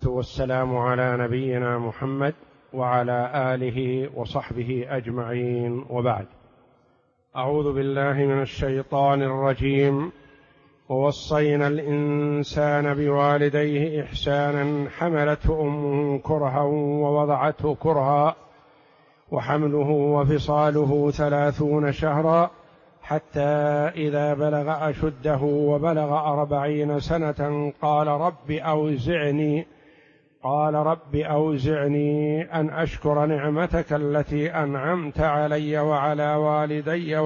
والسلام على نبينا محمد وعلى آله وصحبه أجمعين، وبعد. أعوذ بالله من الشيطان الرجيم. ووصينا الإنسان بوالديه إحسانا حملته أمه كرها ووضعته كرها وحمله وفصاله 30 شهرا حتى إذا بلغ أشده وبلغ 40 سنة قال رب أوزعني أن أشكر نعمتك التي أنعمت علي وعلى والدي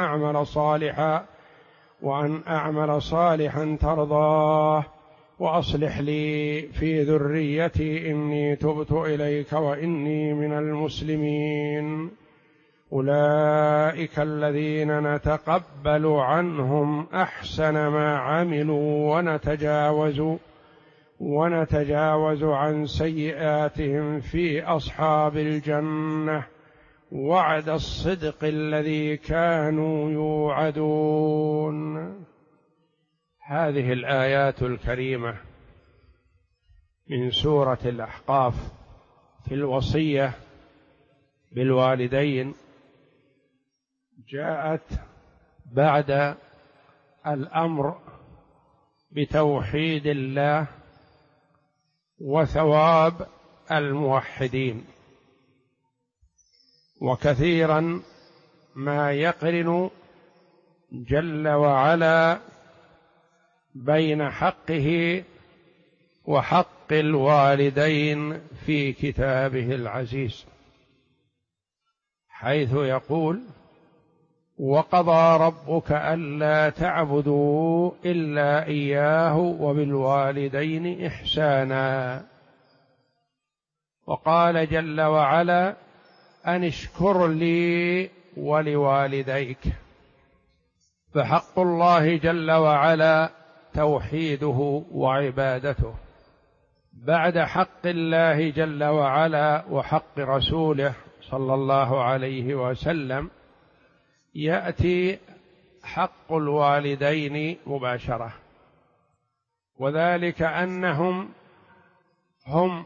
وأن أعمل صالحا ترضاه وأصلح لي في ذريتي إني تبت إليك وإني من المسلمين. أولئك الذين نتقبل عنهم أحسن ما عملوا ونتجاوز عن سيئاتهم في أصحاب الجنة وعد الصدق الذي كانوا يوعدون. هذه الآيات الكريمة من سورة الأحقاف في الوصية بالوالدين جاءت بعد الأمر بتوحيد الله وثواب الموحدين، وكثيرا ما يقرن جل وعلا بين حقه وحق الوالدين في كتابه العزيز، حيث يقول: وقضى ربك ألا تعبدوا إلا إياه وبالوالدين إحسانا. وقال جل وعلا: أن اشكر لي ولوالديك. فحق الله جل وعلا توحيده وعبادته بعد حق الله جل وعلا وحق رسوله صلى الله عليه وسلم يأتي حق الوالدين مباشرة، وذلك أنهم هم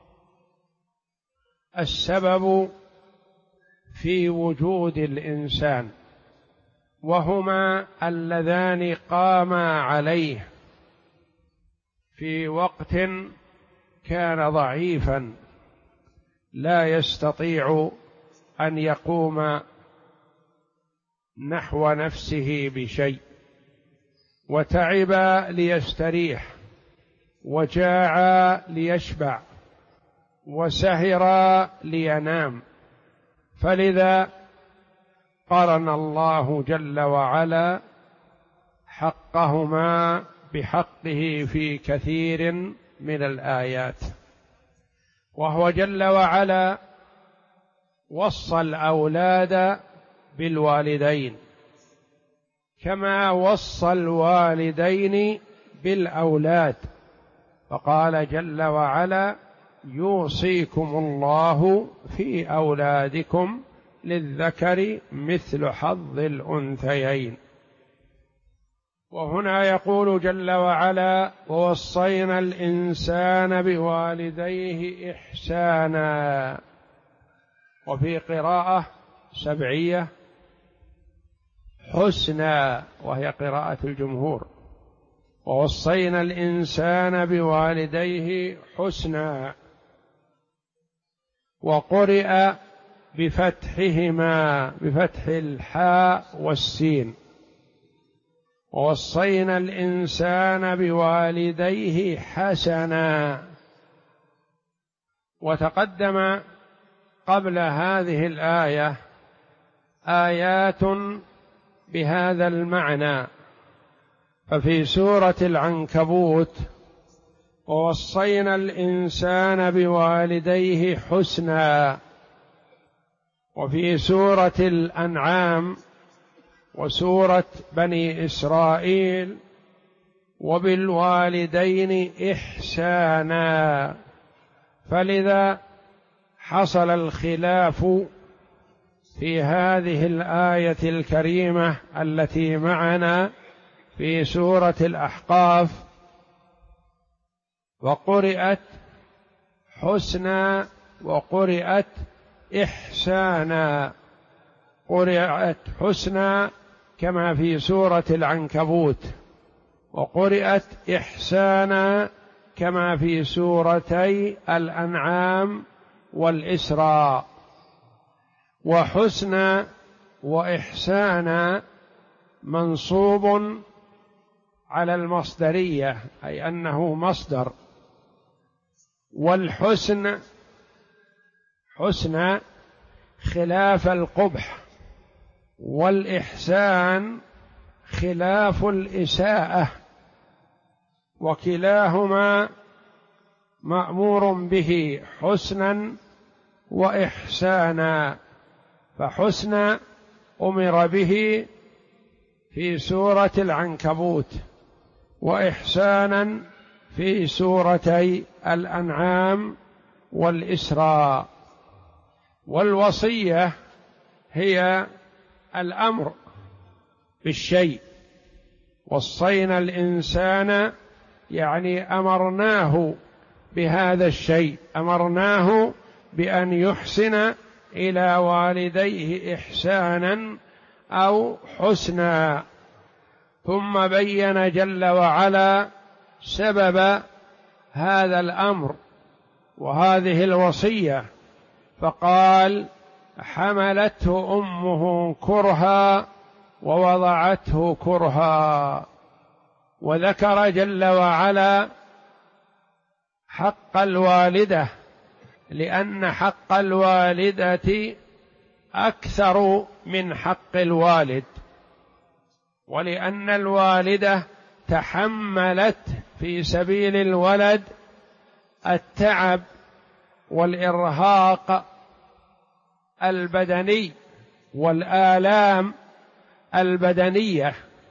السبب في وجود الإنسان، وهما اللذان قاما عليه في وقت كان ضعيفا لا يستطيع أن يقوم نحو نفسه بشيء، وتعب ليستريح، وجاع ليشبع، وسهر لينام. فلذا قرن الله جل وعلا حقهما بحقه في كثير من الآيات، وهو جل وعلا وصى الأولاد بالوالدين كما وصى الوالدين بالأولاد، فقال جل وعلا: يوصيكم الله في أولادكم للذكر مثل حظ الأنثيين. وهنا يقول جل وعلا: ووصينا الإنسان بوالديه إحسانا. وفي قراءة سبعية: حسنا، وهي قراءة الجمهور. ووصينا الإنسان بوالديه حسنا. وقرئ بفتحهما، بفتح الحاء والسين: ووصينا الإنسان بوالديه حسنا. وتقدم قبل هذه الآية آيات بهذا المعنى، ففي سورة العنكبوت: ووصينا الإنسان بوالديه حسنا. وفي سورة الأنعام وسورة بني إسرائيل: وبالوالدين إحسانا. فلذا حصل الخلاف في هذه الآية الكريمة التي معنا في سورة الأحقاف، وقرأت حسنى وقرئت إحسانا. قرئت حسنى كما في سورة العنكبوت، وقرئت إحسانا كما في سورتي الأنعام والإسراء. وحسنى وإحسانا منصوب على المصدرية، أي أنه مصدر. والحسن حسنى خلاف القبح، والإحسان خلاف الإساءة، وكلاهما مأمور به حسنا وإحسانا. فحسنا أمر به في سورة العنكبوت، وإحسانا في سورتي الأنعام والإسراء. والوصية هي الأمر بالشيء. وصينا الإنسان يعني أمرناه بهذا الشيء، أمرناه بأن يحسن إلى والديه إحسانا أو حسنا. ثم بين جل وعلا سبب هذا الأمر وهذه الوصية، فقال: حملته أمه كرها ووضعته كرها. وذكر جل وعلا حق الوالدة، لأن حق الوالدة أكثر من حق الوالد، ولأن الوالدة تحملت في سبيل الولد التعب والإرهاق البدني والآلام البدنية،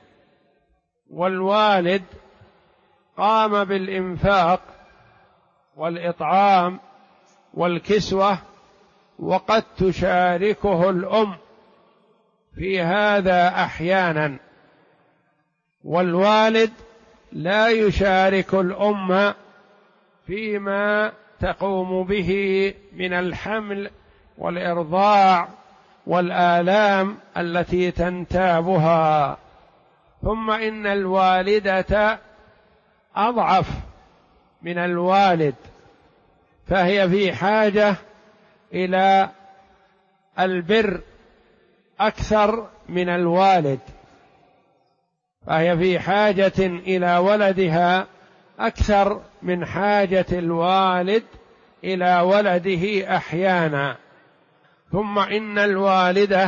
والوالد قام بالإنفاق والإطعام والكسوة، وقد تشاركه الأم في هذا أحيانا، والوالد لا يشارك الأم فيما تقوم به من الحمل والإرضاع والآلام التي تنتابها. ثم إن الوالدة أضعف من الوالد، فهي في حاجة إلى البر أكثر من الوالد، فهي في حاجة إلى ولدها أكثر من حاجة الوالد إلى ولده أحيانا. ثم إن الوالدة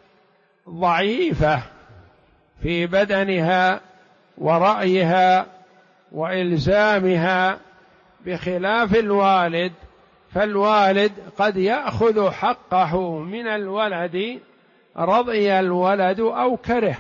ضعيفة في بدنها ورأيها وإلزامها بخلاف الوالد، فالوالد قد يأخذ حقه من الولد رضي الولد أو كره،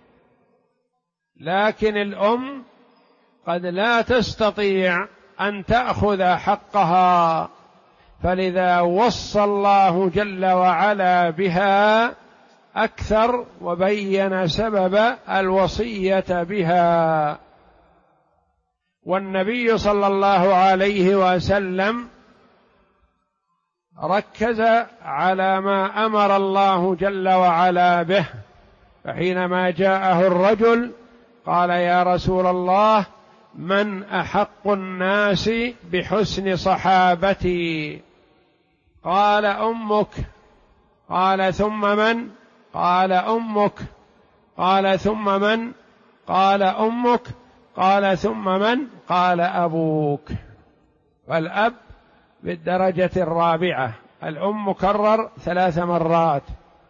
لكن الأم قد لا تستطيع أن تأخذ حقها، فلذا وصى الله جل وعلا بها أكثر وبين سبب الوصية بها. والنبي صلى الله عليه وسلم ركز على ما أمر الله جل وعلا به، فحينما جاءه الرجل قال: يا رسول الله، من أحق الناس بحسن صحابتي؟ قال: أمك. قال: ثم من؟ قال: أمك. قال: ثم من؟ قال: أمك. قال: ثم من؟ قال: أبوك. فالأب بالدرجة الرابعة، الأم مكرر 3 مرات.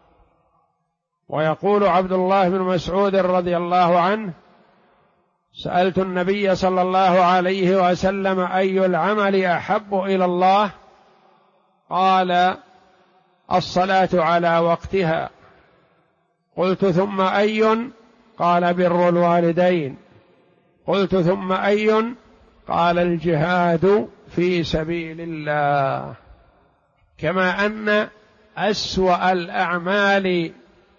ويقول عبد الله بن مسعود رضي الله عنه: سألت النبي صلى الله عليه وسلم: أي العمل أحب إلى الله؟ قال: الصلاة على وقتها. قلت: ثم أي؟ قال: بر الوالدين. قلت: ثم أي؟ قال: الجهاد في سبيل الله. كما أن أسوأ الأعمال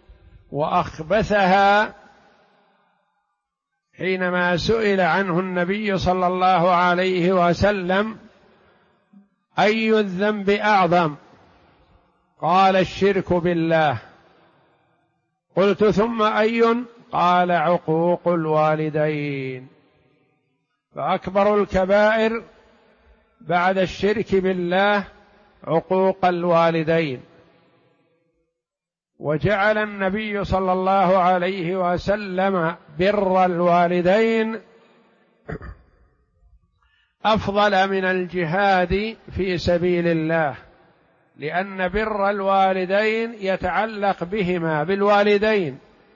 وأخبثها حينما سئل عنه النبي صلى الله عليه وسلم أي الذنب أعظم؟ قال الشرك بالله. قلت ثم أي؟ قال عقوق الوالدين. فأكبر الكبائر بعد الشرك بالله عقوق الوالدين. وجعل النبي صلى الله عليه وسلم بر الوالدين أفضل من الجهاد في سبيل الله، لأن بر الوالدين يتعلق بهما بالوالدين،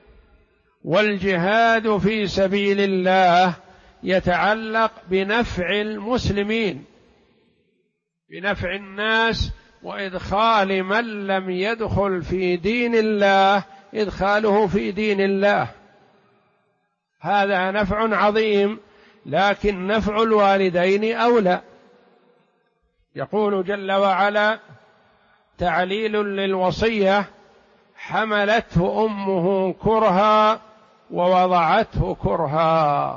والجهاد في سبيل الله يتعلق بنفع المسلمين، بنفع الناس، وإدخال من لم يدخل في دين الله إدخاله في دين الله. هذا نفع عظيم، لكن نفع الوالدين أولى. يقول جل وعلا تعليل للوصية: حملته أمه كرها ووضعته كرها،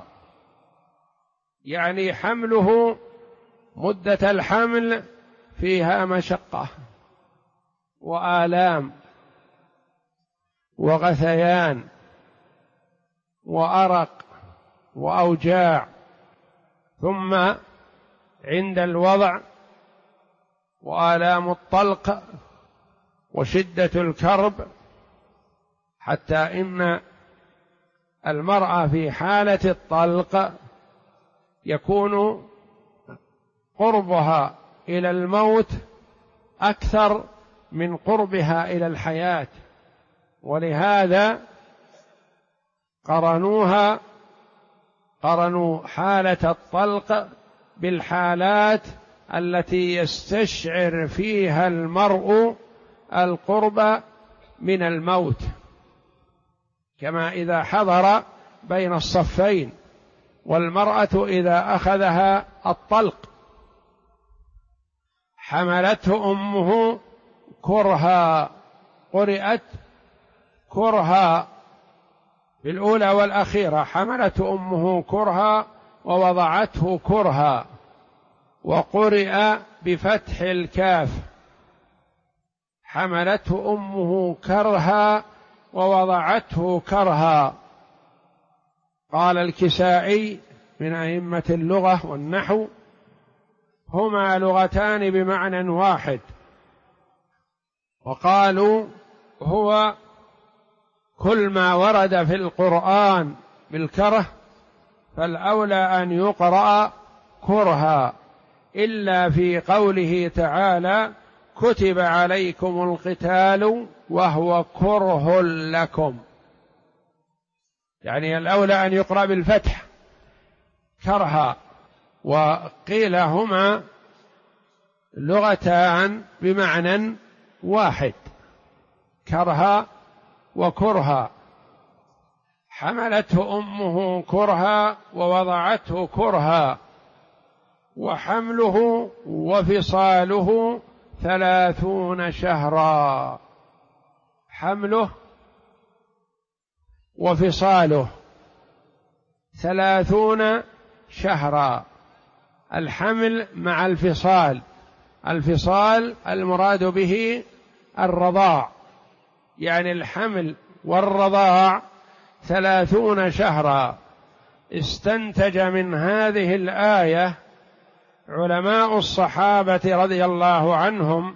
يعني حمله مدة الحمل فيها مشقة وآلام وغثيان وأرق وأوجاع، ثم عند الوضع وآلام الطلق وشدة الكرب، حتى إن المرأة في حالة الطلق يكون قربها إلى الموت أكثر من قربها إلى الحياة، ولهذا قرنوا حالة الطلق بالحالات التي يستشعر فيها المرء القرب من الموت، كما إذا حضر بين الصفين، والمرأة إذا أخذها الطلق. حملته أمه كرها، قرئت كرها في الأولى والأخيرة، حملته أمه كرها ووضعته كرها، وقرئ بفتح الكاف حملته أمه كرها ووضعته كرها. قال الكسائي من أئمة اللغة والنحو: هما لغتان بمعنى واحد. وقالوا هو كل ما ورد في القرآن بالكره فالأولى أن يقرأ كرها، إلا في قوله تعالى: كتب عليكم القتال وهو كره لكم، يعني الأولى أن يقرأ بالفتح كرها. وقيل هما لغتان بمعنى واحد، كرها وكرها. حملته أمه كرها ووضعته كرها، وحمله وفصاله 30 شهرا. حمله وفصاله 30 شهرا. الحمل مع الفصال، الفصال المراد به الرضاع، يعني الحمل والرضاع 30 شهرا. استنتج من هذه الآية علماء الصحابة رضي الله عنهم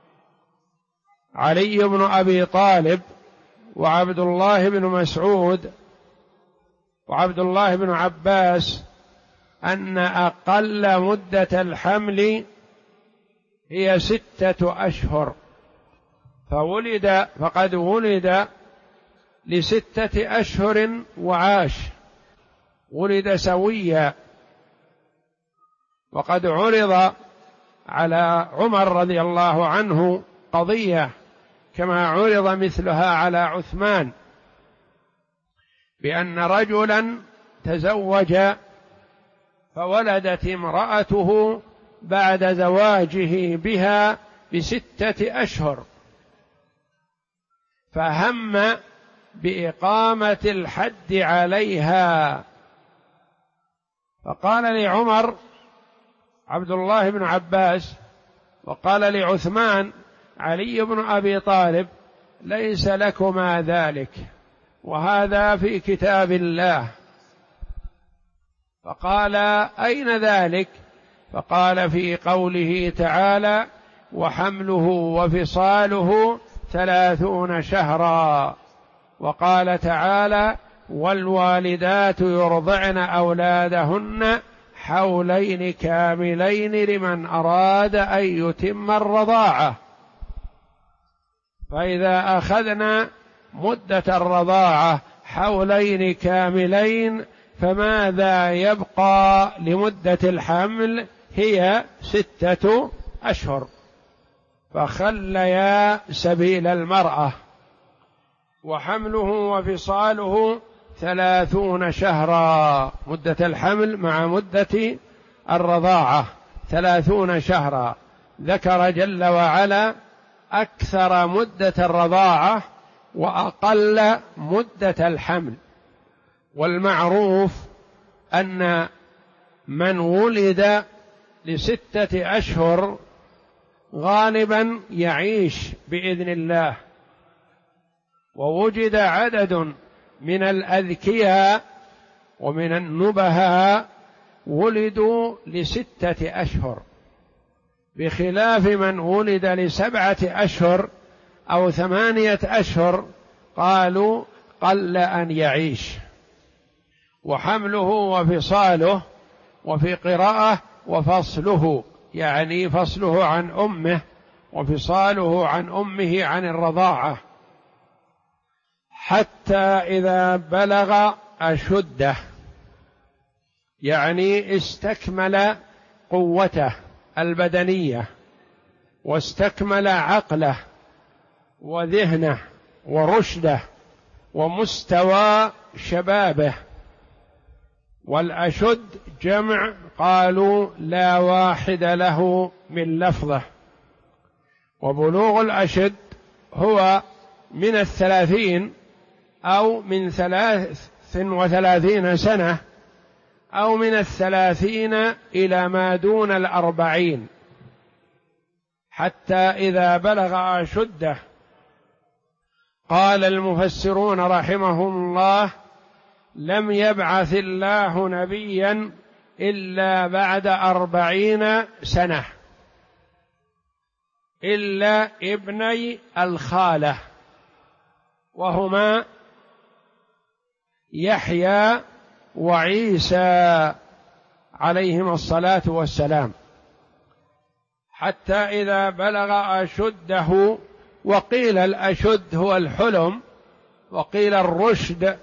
علي بن أبي طالب وعبد الله بن مسعود وعبد الله بن عباس أن أقل مدة الحمل هي 6 أشهر، فقد ولد ل6 أشهر وعاش، ولد سويا. وقد عرض على عمر رضي الله عنه قضية كما عرض مثلها على عثمان، بأن رجلا تزوج فولدت امرأته بعد زواجه بها ب6 أشهر، فهم بإقامة الحد عليها، فقال لعمر عبد الله بن عباس: وقال لعثمان: علي بن أبي طالب ليس لكما ذلك، وهذا في كتاب الله. فقال: أين ذلك؟ فقال: في قوله تعالى: وحمله وفصاله 30 شهرا. وقال تعالى: والوالدات يرضعن أولادهن حولين كاملين لمن أراد أن يتم الرضاعة. فإذا أخذنا مدة الرضاعة حولين كاملين، فماذا يبقى لمدة الحمل؟ هي 6 أشهر. فخليا سبيل المرأة. وحمله وفصاله 30 شهرا، مدة الحمل مع مدة الرضاعة 30 شهرا. ذكر جل وعلا أكثر مدة الرضاعة وأقل مدة الحمل. والمعروف أن من ولد ل6 أشهر غالبا يعيش بإذن الله، ووجد عدد من الأذكياء ومن النبهاء ولدوا ل6 أشهر، بخلاف من ولد ل7 أشهر أو 8 أشهر قالوا قل أن يعيش. وحمله وفصاله، وفي قراءة وفصله، يعني فصله عن أمه وفصاله عن أمه عن الرضاعة، حتى إذا بلغ أشده، يعني استكمل قوته البدنية واستكمل عقله وذهنه ورشده ومستوى شبابه. والأشد جمع قالوا لا واحد له من لفظه. وبلوغ الأشد هو من 30 أو من 33 سنة أو من 30 إلى ما دون 40، حتى إذا بلغ أشده. قال المفسرون رحمهم الله: لم يبعث الله نبيا إلا بعد 40 سنة إلا ابني الخالة، وهما يحيى وعيسى عليهما الصلاة والسلام، حتى إذا بلغ أشده. وقيل الأشد هو الحلم، وقيل الرشد.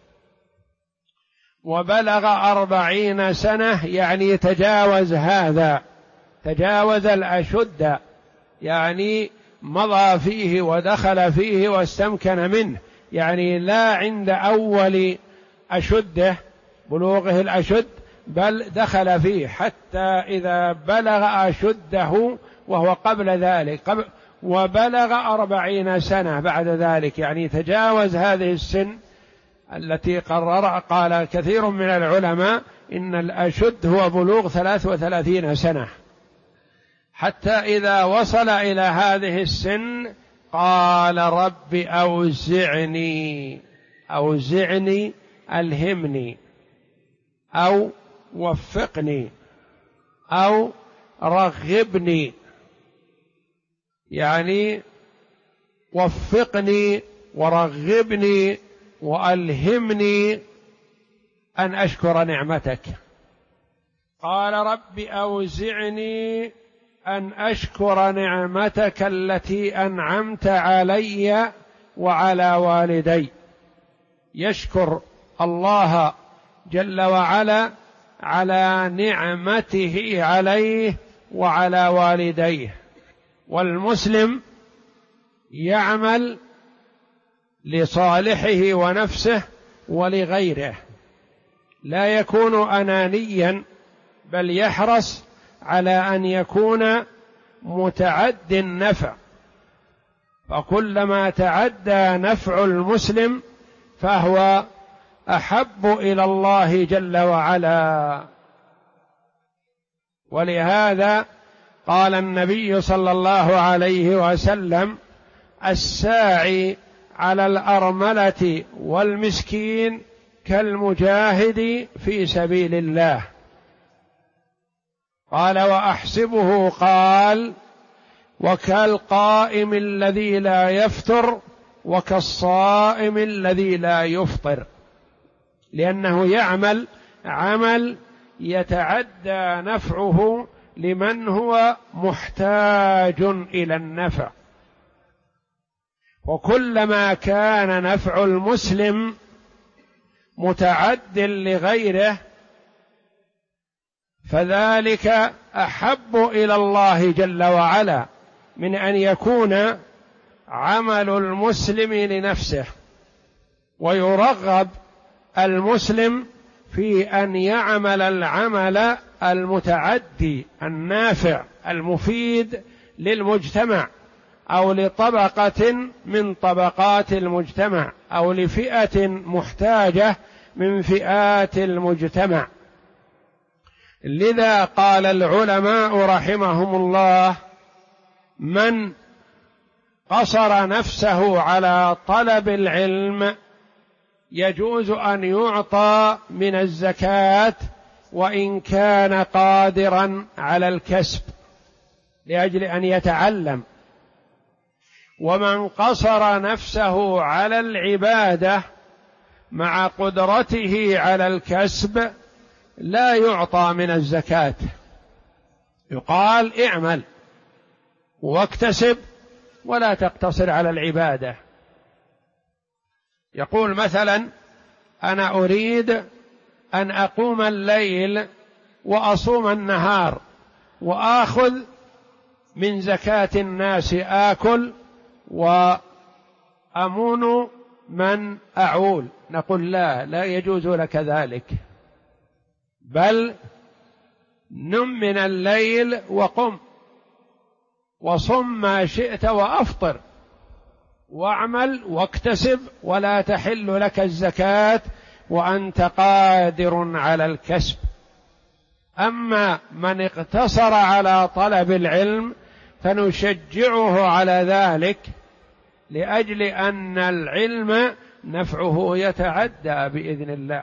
وبلغ 40 سنة يعني تجاوز هذا، تجاوز الأشد، يعني مضى فيه ودخل فيه واستمكن منه، يعني لا عند أول أشده بلوغه الأشد، بل دخل فيه حتى إذا بلغ أشده وهو قبل ذلك، وبلغ 40 سنة بعد ذلك، يعني تجاوز هذه السن التي قال كثير من العلماء إن الأشد هو بلوغ 33 سنة. حتى إذا وصل إلى هذه السن قال: رب أوزعني، أوزعني ألهمني، أو وفقني، أو رغبني، يعني وفقني ورغبني وألهمني أن أشكر نعمتك. قال: رب أوزعني أن أشكر نعمتك التي أنعمت علي وعلى والدي. يشكر الله جل وعلا على نعمته عليه وعلى والديه. والمسلم يعمل لصالحه ونفسه ولغيره، لا يكون أنانيا، بل يحرص على أن يكون متعدي النفع، فكلما تعدى نفع المسلم فهو أحب إلى الله جل وعلا. ولهذا قال النبي صلى الله عليه وسلم: الساعي على الأرملة والمسكين كالمجاهد في سبيل الله. قال: وأحسبه قال: وكالقائم الذي لا يفتر وكالصائم الذي لا يفطر، لأنه يعمل عمل يتعدى نفعه لمن هو محتاج إلى النفع، وكلما كان نفع المسلم متعد لغيره فذلك أحب إلى الله جل وعلا من أن يكون عمل المسلم لنفسه. ويرغب المسلم في أن يعمل العمل المتعدي النافع المفيد للمجتمع أو لطبقة من طبقات المجتمع أو لفئة محتاجة من فئات المجتمع. لذا قال العلماء رحمهم الله: من قصر نفسه على طلب العلم يجوز أن يعطى من الزكاة وإن كان قادرا على الكسب لأجل أن يتعلم. ومن قصر نفسه على العبادة مع قدرته على الكسب لا يعطى من الزكاة، يقال: اعمل واكتسب ولا تقتصر على العبادة. يقول مثلا: أنا أريد أن أقوم الليل وأصوم النهار وآخذ من زكاة الناس آكل وأمون من أعول. نقول: لا يجوز لك ذلك، بل نم من الليل وقم وصم ما شئت وأفطر واعمل واكتسب، ولا تحل لك الزكاة وأنت قادر على الكسب. أما من اقتصر على طلب العلم فنشجعه على ذلك لأجل أن العلم نفعه يتعدى بإذن الله،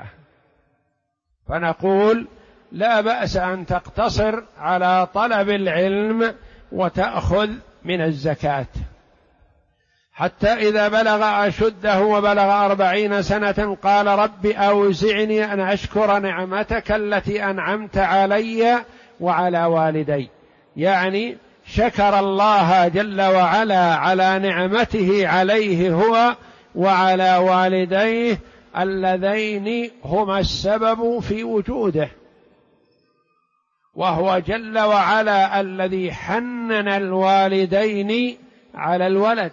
فنقول: لا بأس أن تقتصر على طلب العلم وتأخذ من الزكاة، حتى إذا بلغ أشده وبلغ 40 سنة قال: رب أوزعني أن أشكر نعمتك التي أنعمت علي وعلى والدي. يعني شكر الله جل وعلا على نعمته عليه هو وعلى والديه اللذين هما السبب في وجوده، وهو جل وعلا الذي حنن الوالدين على الولد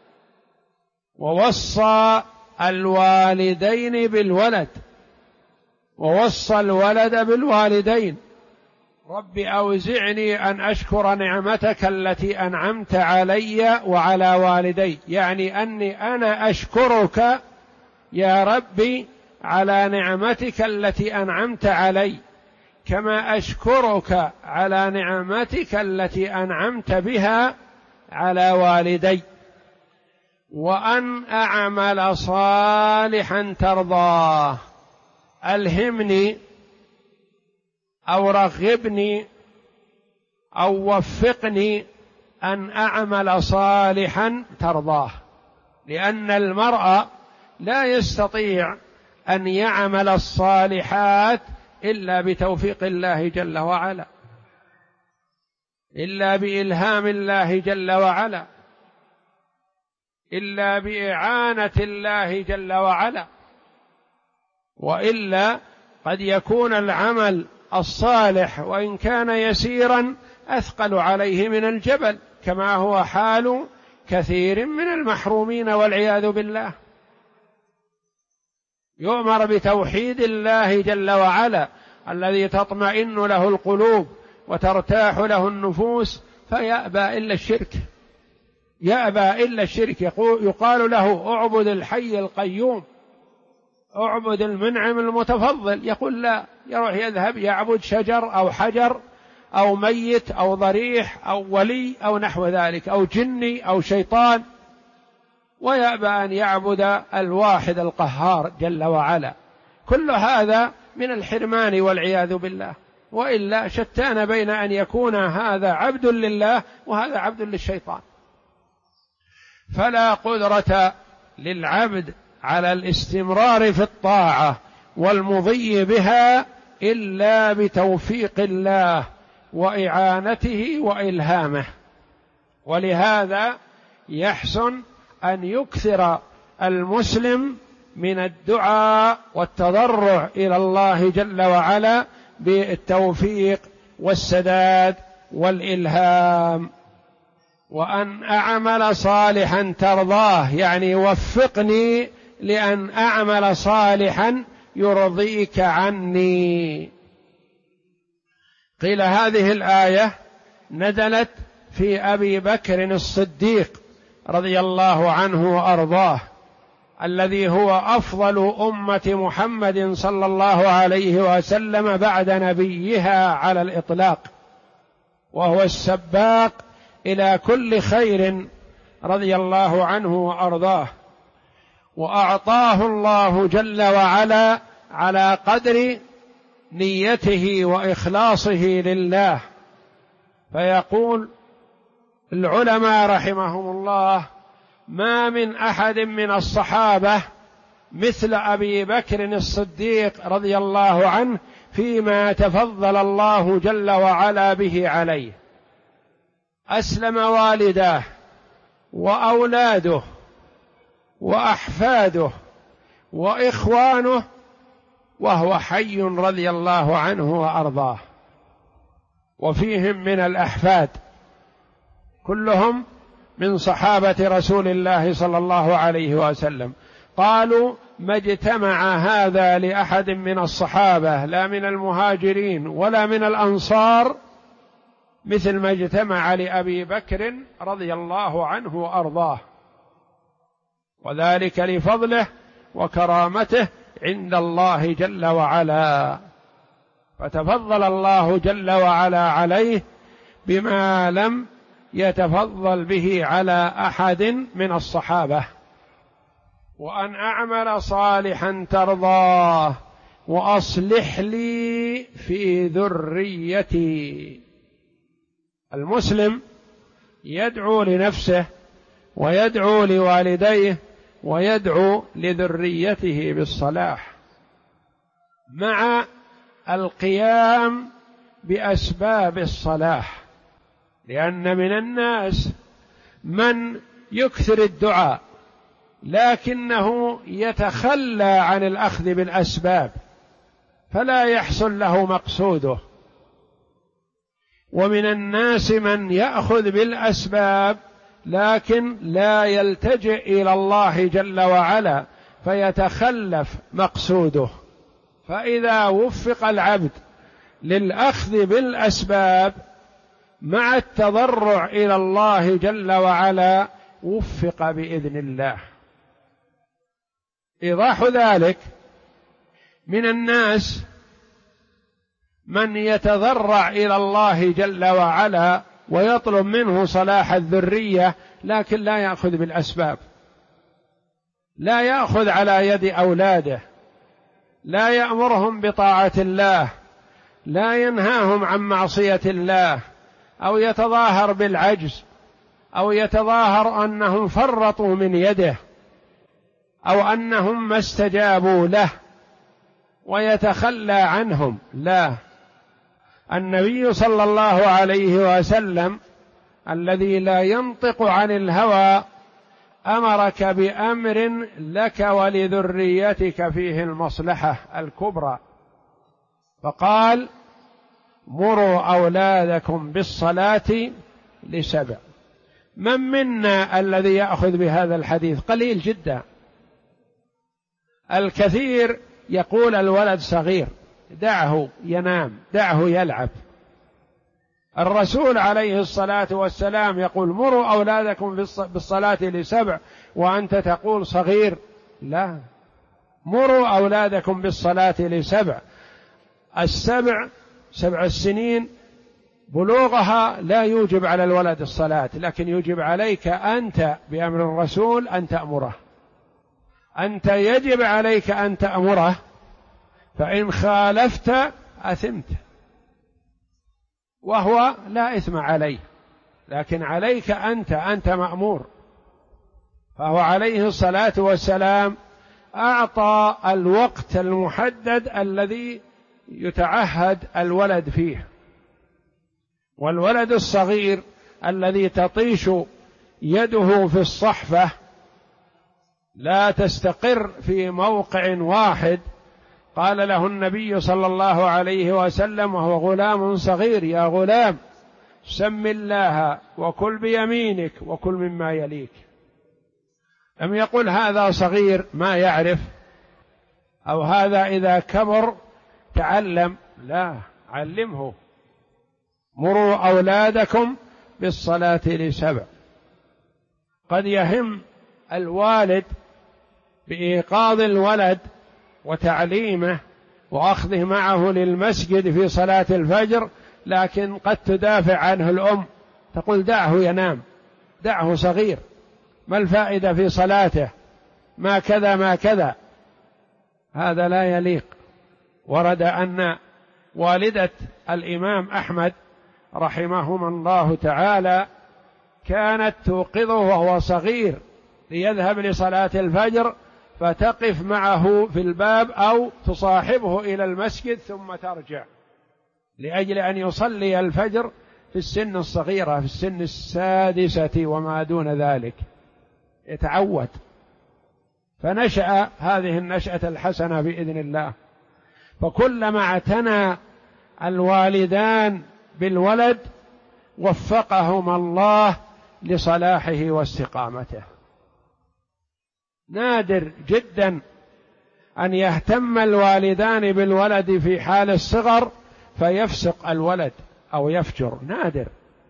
ووصى الوالدين بالولد ووصى الولد بالوالدين. رب أوزعني أن أشكر نعمتك التي أنعمت علي وعلى والدي، يعني أني أنا أشكرك يا ربي على نعمتك التي أنعمت علي، كما أشكرك على نعمتك التي أنعمت بها على والدي، وأن أعمل صالحا ترضاه. ألهمني أو رغبني أو وفقني أن أعمل صالحا ترضاه، لأن المرء لا يستطيع أن يعمل الصالحات إلا بتوفيق الله جل وعلا، إلا بإلهام الله جل وعلا، إلا بإعانة الله جل وعلا، وإلا قد يكون العمل الصالح وإن كان يسيرا أثقل عليه من الجبل، كما هو حال كثير من المحرومين والعياذ بالله. يؤمر بتوحيد الله جل وعلا الذي تطمئن له القلوب وترتاح له النفوس، فيأبى إلا الشرك، يأبى إلا الشرك. يقال له: اعبد الحي القيوم، اعبد المنعم المتفضل، يقول لا، يروح يذهب يعبد شجر أو حجر أو ميت أو ضريح أو ولي أو نحو ذلك أو جني أو شيطان، ويأبى أن يعبد الواحد القهار جل وعلا. كل هذا من الحرمان والعياذ بالله. وإلا شتان بين أن يكون هذا عبد لله وهذا عبد للشيطان. فلا قدرة للعبد على الاستمرار في الطاعة والمضي بها إلا بتوفيق الله وإعانته وإلهامه. ولهذا يحسن أن يكثر المسلم من الدعاء والتضرع إلى الله جل وعلا بالتوفيق والسداد والإلهام. وأن أعمل صالحا ترضاه، يعني وفقني لأن أعمل صالحا يرضيك عني. قيل هذه الآية نزلت في أبي بكر الصديق رضي الله عنه وأرضاه، الذي هو أفضل أمة محمد صلى الله عليه وسلم بعد نبيها على الإطلاق، وهو السباق إلى كل خير رضي الله عنه وأرضاه. وأعطاه الله جل وعلا على قدر نيته وإخلاصه لله. فيقول العلماء رحمهم الله: ما من أحد من الصحابة مثل أبي بكر الصديق رضي الله عنه فيما تفضل الله جل وعلا به عليه. أسلم والداه وأولاده وأحفاده وإخوانه وهو حي رضي الله عنه وأرضاه. وفيهم من الأحفاد كلهم من صحابة رسول الله صلى الله عليه وسلم. قالوا: ما اجتمع هذا لأحد من الصحابة لا من المهاجرين ولا من الأنصار مثل ما اجتمع لأبي بكر رضي الله عنه وأرضاه، وذلك لفضله وكرامته عند الله جل وعلا. فتفضل الله جل وعلا عليه بما لم يتفضل به على أحد من الصحابة. وأن أعمل صالحا ترضاه وأصلح لي في ذريتي. المسلم يدعو لنفسه ويدعو لوالديه ويدعو لذريته بالصلاح مع القيام بأسباب الصلاح. لأن من الناس من يكثر الدعاء لكنه يتخلى عن الأخذ بالأسباب فلا يحصل له مقصوده، ومن الناس من يأخذ بالأسباب لكن لا يلتجئ إلى الله جل وعلا فيتخلف مقصوده. فإذا وفق العبد للأخذ بالأسباب مع التضرع إلى الله جل وعلا وفق بإذن الله. إيضاح ذلك: من الناس من يتضرع إلى الله جل وعلا ويطلب منه صلاح الذرية لكن لا يأخذ بالأسباب، لا يأخذ على يد أولاده، لا يأمرهم بطاعة الله، لا ينهاهم عن معصية الله، أو يتظاهر بالعجز، أو يتظاهر أنهم فرطوا من يده، أو أنهم ما استجابوا له ويتخلى عنهم. لا، النبي صلى الله عليه وسلم الذي لا ينطق عن الهوى أمرك بأمر لك ولذريتك فيه المصلحة الكبرى، فقال: مروا أولادكم بالصلاة ل7. من منا الذي يأخذ بهذا الحديث؟ قليل جدا. الكثير يقول الولد صغير، دعه ينام، دعه يلعب. الرسول عليه الصلاة والسلام يقول: مروا أولادكم بالصلاة ل7 وأنت تقول صغير. لا، مروا أولادكم بالصلاة ل7. 7 السنين بلوغها لا يوجب على الولد الصلاة، لكن يوجب عليك أنت بأمر الرسول أن تأمره، أنت يجب عليك أن تأمره، فإن خالفت أثمت، وهو لا إثم عليه، لكن عليك أنت مأمور. فهو عليه الصلاة والسلام أعطى الوقت المحدد الذي يتعهد الولد فيه، والولد الصغير الذي تطيش يده في الصحفة لا تستقر في موقع واحد، قال له النبي صلى الله عليه وسلم وهو غلام صغير: يا غلام سم الله وكل بيمينك وكل مما يليك. لم يقل هذا صغير ما يعرف، أو هذا إذا كبر تعلم، لا، علمه. مروا أولادكم بالصلاة ل7. قد يهم الوالد بإيقاظ الولد وتعليمه وأخذه معه للمسجد في صلاة الفجر، لكن قد تدافع عنه الأم، تقول: دعه ينام، دعه صغير، ما الفائدة في صلاته، ما كذا ما كذا. هذا لا يليق. ورد أن والدة الإمام أحمد رحمهما الله تعالى كانت توقظه وهو صغير ليذهب لصلاة الفجر، فتقف معه في الباب أو تصاحبه إلى المسجد ثم ترجع، لأجل أن يصلي الفجر في السن الصغيرة، في السن السادسة وما دون ذلك، يتعود. فنشأ هذه النشأة الحسنة بإذن الله. فكلما اعتنى الوالدان بالولد وفقهما الله لصلاحه واستقامته. نادر جدا أن يهتم الوالدان بالولد في حال الصغر فيفسق الولد أو يفجر، نادر.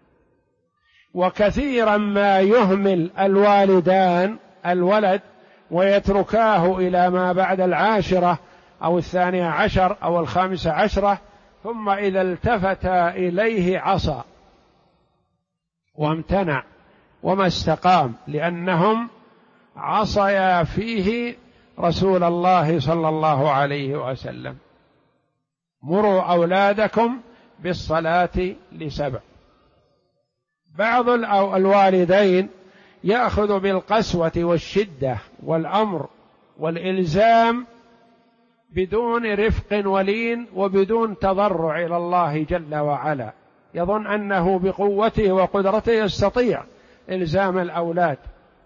وكثيرا ما يهمل الوالدان الولد ويتركاه إلى ما بعد 10 أو 12 أو 15، ثم إذا التفت إليه عصى وامتنع وما استقام، لأنهم عصيا فيه رسول الله صلى الله عليه وسلم. مروا أولادكم بالصلاة ل7. بعض الوالدين يأخذ بالقسوة والشدة والأمر والإلزام بدون رفق ولين وبدون تضرع إلى الله جل وعلا، يظن أنه بقوته وقدرته يستطيع إلزام الأولاد،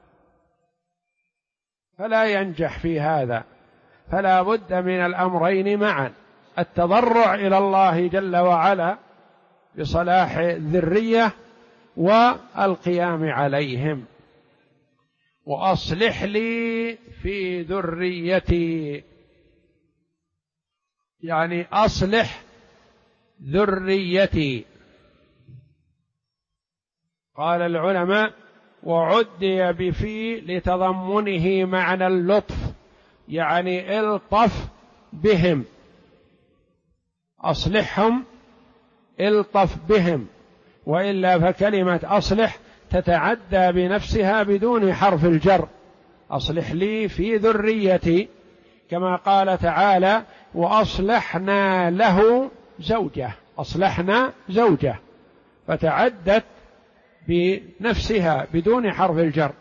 فلا ينجح في هذا. فلا بد من الأمرين معا: التضرع إلى الله جل وعلا بصلاح الذرية، والقيام عليهم. وأصلح لي في ذريتي، يعني أصلح ذريتي. قال العلماء: وعدي بفي لتضمنه معنى اللطف، يعني الطف بهم، أصلحهم، الطف بهم. وإلا فكلمة أصلح تتعدى بنفسها بدون حرف الجر. أصلح لي في ذريتي، كما قال تعالى: وأصلحنا له زوجه، أصلحنا زوجه، فتعدت بنفسها بدون حرف الجر.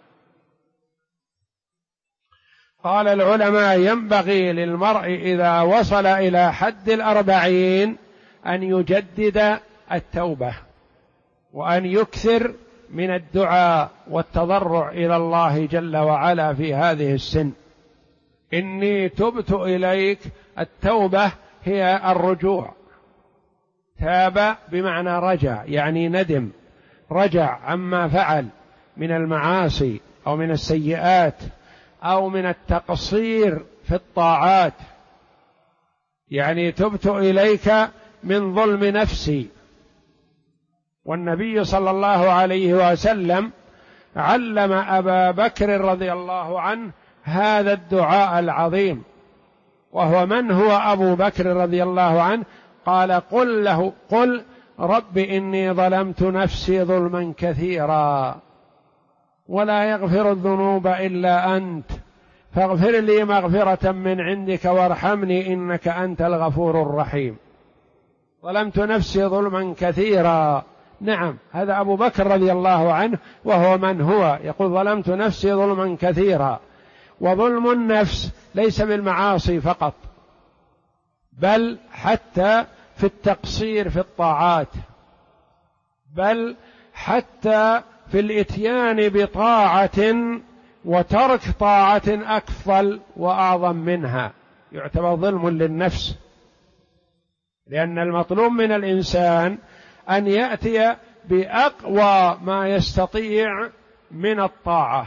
قال العلماء: ينبغي للمرء إذا وصل إلى حد 40 أن يجدد التوبة، وأن يكثر من الدعاء والتضرع إلى الله جل وعلا في هذه السن. إني تبت إليك، التوبة هي الرجوع. تاب بمعنى رجع، يعني ندم، رجع عما فعل من المعاصي أو من السيئات أو من التقصير في الطاعات، يعني تبت إليك من ظلم نفسي. والنبي صلى الله عليه وسلم علم أبا بكر رضي الله عنه هذا الدعاء العظيم. وهو من هو أبو بكر رضي الله عنه؟ قال: قل رب إني ظلمت نفسي ظلما كثيرا ولا يغفر الذنوب إلا أنت فاغفر لي مغفرة من عندك وارحمني إنك أنت الغفور الرحيم. ظلمت نفسي ظلما كثيرا، نعم هذا أبو بكر رضي الله عنه، وهو من هو يقول ظلمت نفسي ظلما كثيرا. وظلم النفس ليس بالمعاصي فقط، بل حتى في التقصير في الطاعات، بل حتى في الإتيان بطاعة وترك طاعة أكفل وأعظم منها يعتبر ظلم للنفس، لأن المطلوب من الإنسان أن يأتي بأقوى ما يستطيع من الطاعة،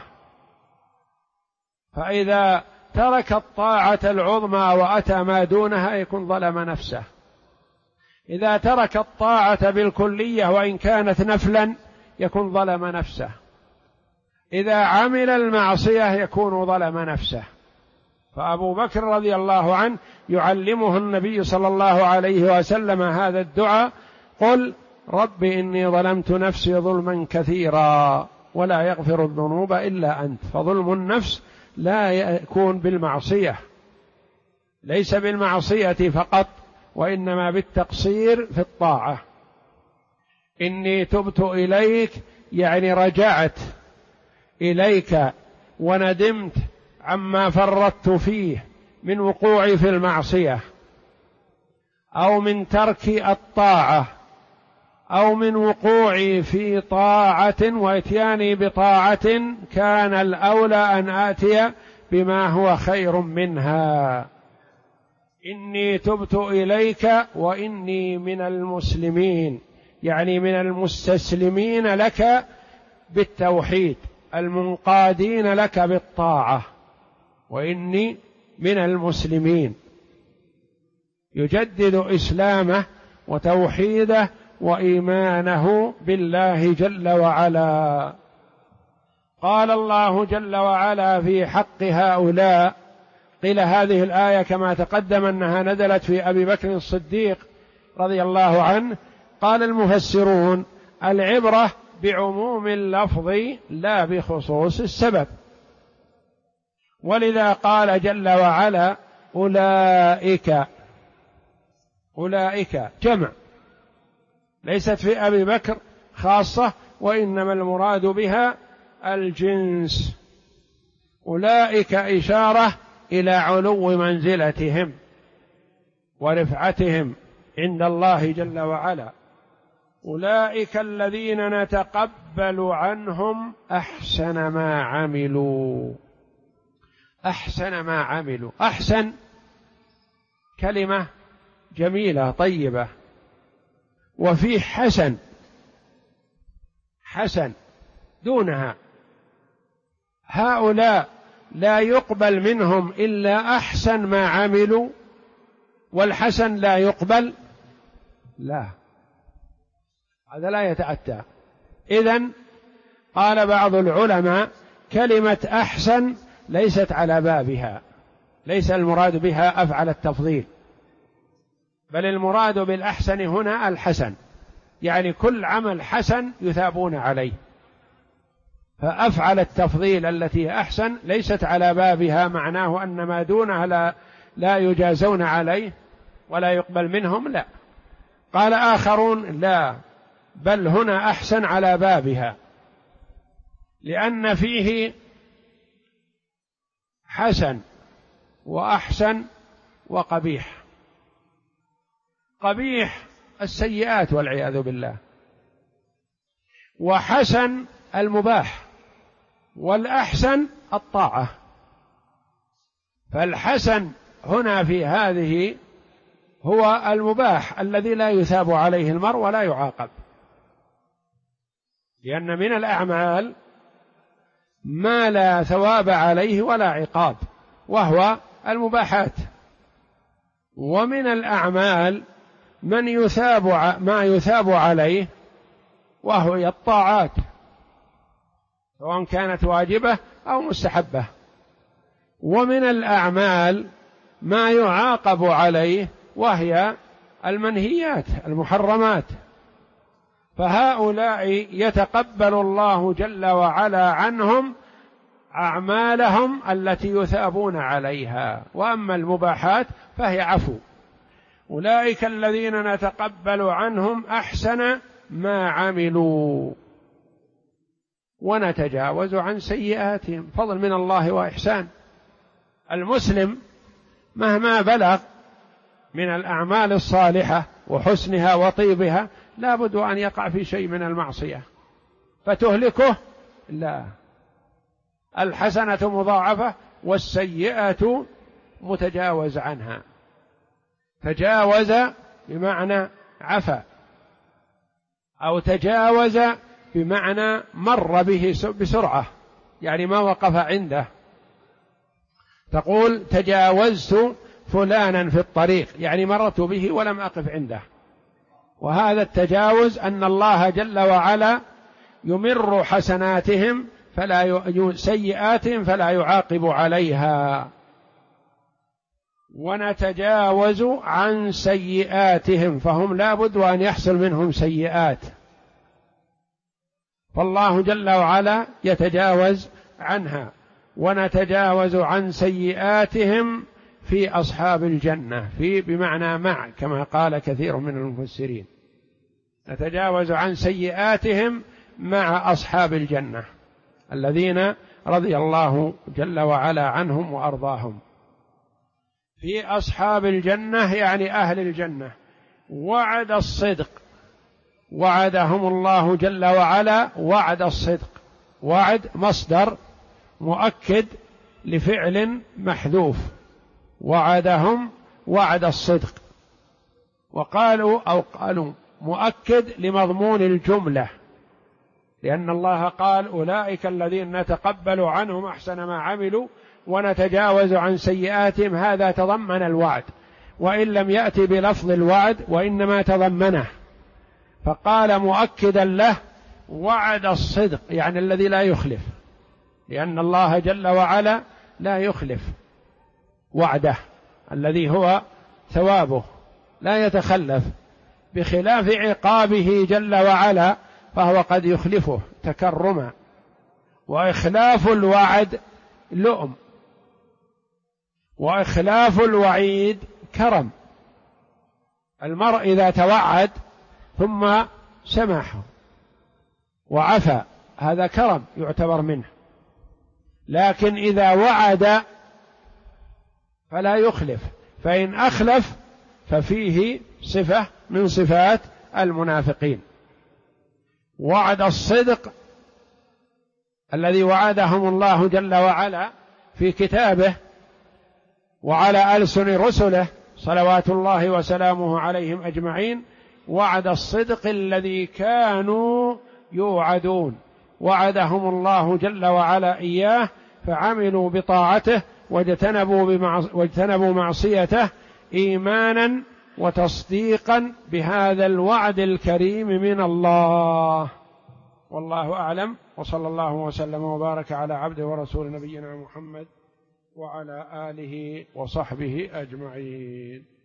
فإذا ترك الطاعة العظمى وأتى ما دونها يكون ظلم نفسه. إذا ترك الطاعة بالكلية وإن كانت نفلا يكون ظلم نفسه. إذا عمل المعصية يكون ظلم نفسه. فأبو بكر رضي الله عنه يعلمه النبي صلى الله عليه وسلم هذا الدعاء: قل رب إني ظلمت نفسي ظلما كثيرا ولا يغفر الذنوب إلا أنت. فظلم النفس لا يكون بالمعصية، ليس بالمعصية فقط، وإنما بالتقصير في الطاعة. إني تبت إليك يعني رجعت إليك وندمت عما فرطت فيه من وقوعي في المعصية أو من ترك الطاعة أو من وقوعي في طاعة وإتياني بطاعة كان الأولى أن آتي بما هو خير منها. إني تبت إليك وإني من المسلمين، يعني من المستسلمين لك بالتوحيد المنقادين لك بالطاعة، وإني من المسلمين. يجدد إسلامه وتوحيده وإيمانه بالله جل وعلا. قال الله جل وعلا في حق هؤلاء، قيل هذه الآية كما تقدم أنها نزلت في أبي بكر الصديق رضي الله عنه. قال المفسرون: العبرة بعموم اللفظ لا بخصوص السبب، ولذا قال جل وعلا: أولئك. أولئك جمع، ليست في أبي بكر خاصة، وإنما المراد بها الجنس. أولئك إشارة إلى علو منزلتهم ورفعتهم عند الله جل وعلا. أولئك الذين نتقبل عنهم أحسن ما عملوا. أحسن ما عملوا، أحسن كلمة جميلة طيبة، وفي حسن، حسن دونها. هؤلاء لا يقبل منهم إلا أحسن ما عملوا، والحسن لا يقبل، لا، هذا لا يتأتى. إذن قال بعض العلماء: كلمة أحسن ليست على بابها، ليس المراد بها أفعل التفضيل، بل المراد بالأحسن هنا الحسن، يعني كل عمل حسن يثابون عليه. فأفعل التفضيل التي أحسن ليست على بابها، معناه أن ما دونها لا يجازون عليه ولا يقبل منهم، لا. قال آخرون: لا، بل هنا أحسن على بابها، لأن فيه حسن وأحسن وقبيح. قبيح السيئات والعياذ بالله، وحسن المباح، والأحسن الطاعة. فالحسن هنا في هذه هو المباح الذي لا يثاب عليه المرء ولا يعاقب، لأن من الأعمال ما لا ثواب عليه ولا عقاب، وهو المباحات. ومن الأعمال ما يثاب عليه، وهو الطاعات، سواء كانت واجبة أو مستحبة. ومن الأعمال ما يعاقب عليه، وهي المنهيات المحرمات. فهؤلاء يتقبل الله جل وعلا عنهم أعمالهم التي يثابون عليها، وأما المباحات فهي عفو. أولئك الذين نتقبل عنهم أحسن ما عملوا ونتجاوز عن سيئاتهم، فضل من الله وإحسان. المسلم مهما بلغ من الأعمال الصالحة وحسنها وطيبها لا بد أن يقع في شيء من المعصية فتهلكه، لا، الحسنة مضاعفة والسيئة متجاوز عنها. تجاوز بمعنى عفا، أو تجاوز بمعنى مر به بسرعة، يعني ما وقف عنده. تقول تجاوزت فلانا في الطريق، يعني مررت به ولم أقف عنده. وهذا التجاوز أن الله جل وعلا يمر حسناتهم سيئاتهم فلا يعاقب عليها. ونتجاوز عن سيئاتهم، فهم لا بد أن يحصل منهم سيئات، فالله جل وعلا يتجاوز عنها. ونتجاوز عن سيئاتهم في أصحاب الجنة، في بمعنى مع، كما قال كثير من المفسرين، نتجاوز عن سيئاتهم مع أصحاب الجنة الذين رضي الله جل وعلا عنهم وأرضاهم. في أصحاب الجنة يعني أهل الجنة. وعد الصدق، وعدهم الله جل وعلا وعد الصدق. وعد مصدر مؤكد لفعل محذوف، وعدهم وعد الصدق. قالوا مؤكد لمضمون الجملة، لأن الله قال أولئك الذين نتقبل عنهم أحسن ما عملوا ونتجاوز عن سيئاتهم، هذا تضمن الوعد، وإن لم يأتي بلفظ الوعد وإنما تضمنه، فقال مؤكدا له وعد الصدق، يعني الذي لا يخلف، لأن الله جل وعلا لا يخلف وعده الذي هو ثوابه، لا يتخلف، بخلاف عقابه جل وعلا فهو قد يخلفه تكرما. وإخلاف الوعد لؤم، وإخلاف الوعيد كرم. المرء إذا توعد ثم سمح وعفى هذا كرم يعتبر منه، لكن إذا وعد فلا يخلف، فإن أخلف ففيه صفة من صفات المنافقين. وعد الصدق الذي وعدهم الله جل وعلا في كتابه وعلى ألسن رسله صلوات الله وسلامه عليهم أجمعين، وعد الصدق الذي كانوا يوعدون، وعدهم الله جل وعلا إياه فعملوا بطاعته واجتنبوا معصيته إيمانا وتصديقا بهذا الوعد الكريم من الله. والله أعلم، وصلى الله وسلم وبارك على عبده ورسول نبينا محمد وعلى آله وصحبه أجمعين.